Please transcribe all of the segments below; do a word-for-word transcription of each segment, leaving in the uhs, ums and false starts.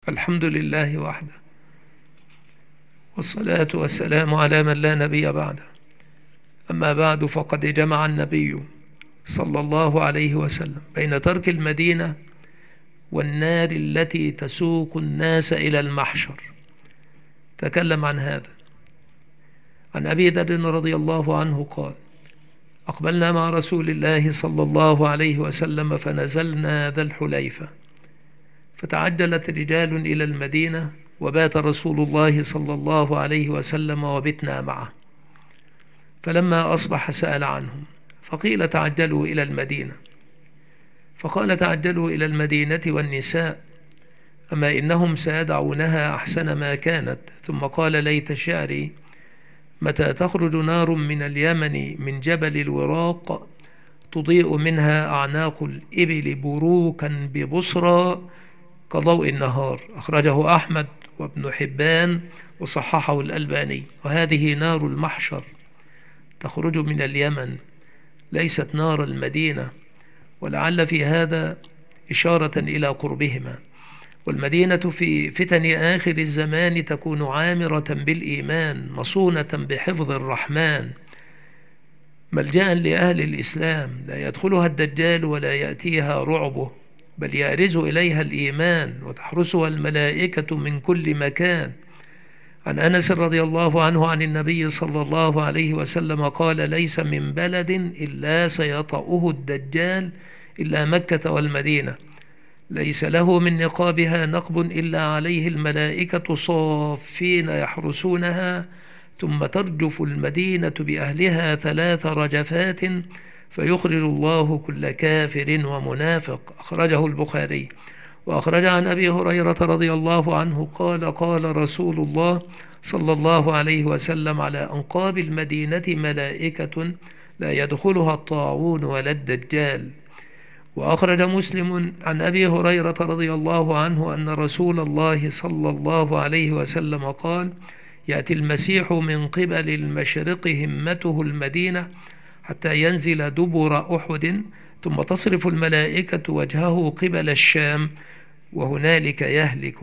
الحمد لله وحده، والصلاة والسلام على من لا نبي بعده. أما بعد، فقد جمع النبي صلى الله عليه وسلم بين ترك المدينة والنار التي تسوق الناس إلى المحشر. تكلم عن هذا عن أبي ذر رضي الله عنه قال: أقبلنا مع رسول الله صلى الله عليه وسلم فنزلنا ذا الحليفة، فتعجلت رجال إلى المدينة، وبات رسول الله صلى الله عليه وسلم وبتنا معه. فلما أصبح سأل عنهم، فقيل: تعجلوا إلى المدينة. فقال: تعجلوا إلى المدينة والنساء، أما إنهم سيدعونها أحسن ما كانت. ثم قال: ليت شعري متى تخرج نار من اليمن من جبل الوراق تضيء منها أعناق الإبل بروكا ببصرى كضوء النهار. أخرجه أحمد وابن حبان وصححه الألباني. وهذه نار المحشر تخرج من اليمن، ليست نار المدينة، ولعل في هذا إشارة إلى قربهما. والمدينة في فتن آخر الزمان تكون عامرة بالإيمان، مصونة بحفظ الرحمن، ملجأ لأهل الإسلام، لا يدخلها الدجال ولا يأتيها رعبه، بل يأرز إليها الإيمان وتحرسها الملائكة من كل مكان. عن أنس رضي الله عنه عن النبي صلى الله عليه وسلم قال: ليس من بلد إلا سيطأه الدجال إلا مكة والمدينة، ليس له من نقابها نقب إلا عليه الملائكة صافين يحرسونها، ثم ترجف المدينة بأهلها ثلاث رجفات فيخرج الله كل كافر ومنافق. أخرجه البخاري. وأخرج عن أبي هريرة رضي الله عنه قال: قال رسول الله صلى الله عليه وسلم: على أنقاب المدينة ملائكة لا يدخلها الطاعون ولا الدجال. وأخرج مسلم عن أبي هريرة رضي الله عنه أن رسول الله صلى الله عليه وسلم قال: يأتي المسيح من قبل المشرق همته المدينة حتى ينزل دبر أحد، ثم تصرف الملائكة وجهه قبل الشام، وهنالك يهلك.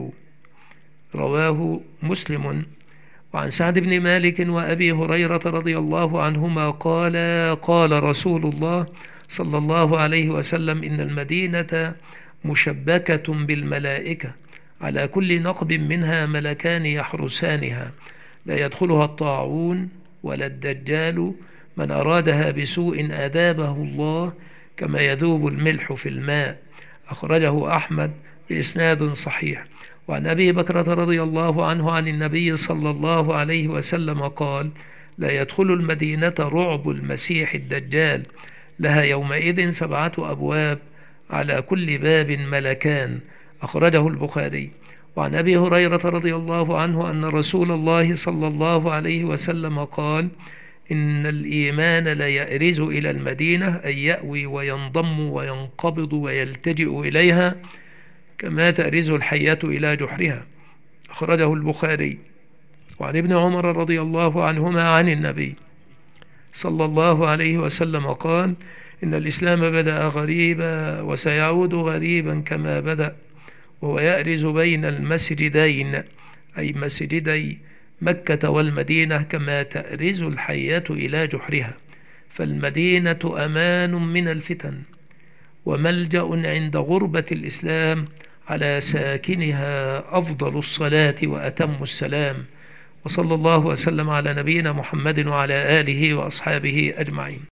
رواه مسلم. وعن سعد بن مالك وأبي هريرة رضي الله عنهما قال: قال رسول الله صلى الله عليه وسلم: إن المدينة مشبكة بالملائكة، على كل نقب منها ملكان يحرسانها، لا يدخلها الطاعون ولا الدجال، من أرادها بسوء أذابه الله كما يذوب الملح في الماء. أخرجه أحمد بإسناد صحيح. وعن أبي بكرة رضي الله عنه عن النبي صلى الله عليه وسلم قال: لا يدخل المدينة رعب المسيح الدجال، لها يومئذ سبعة أبواب، على كل باب ملكان. أخرجه البخاري. وعن أبي هريرة رضي الله عنه أن رسول الله صلى الله عليه وسلم قال: إن الإيمان لا يأرز إلى المدينة، أي يأوي وينضم وينقبض ويلتجئ إليها كما تأرز الحية إلى جحرها. أخرجه البخاري. وعن ابن عمر رضي الله عنهما عن النبي صلى الله عليه وسلم قال: إن الإسلام بدأ غريبا وسيعود غريبا كما بدأ، وهو يأرز بين المسجدين، أي مسجدي مكة والمدينة، كما تأرز الحية إلى جحرها. فالمدينة أمان من الفتن وملجأ عند غربة الإسلام، على ساكنها أفضل الصلاة وأتم السلام. وصلى الله وسلم على نبينا محمد وعلى آله وأصحابه أجمعين.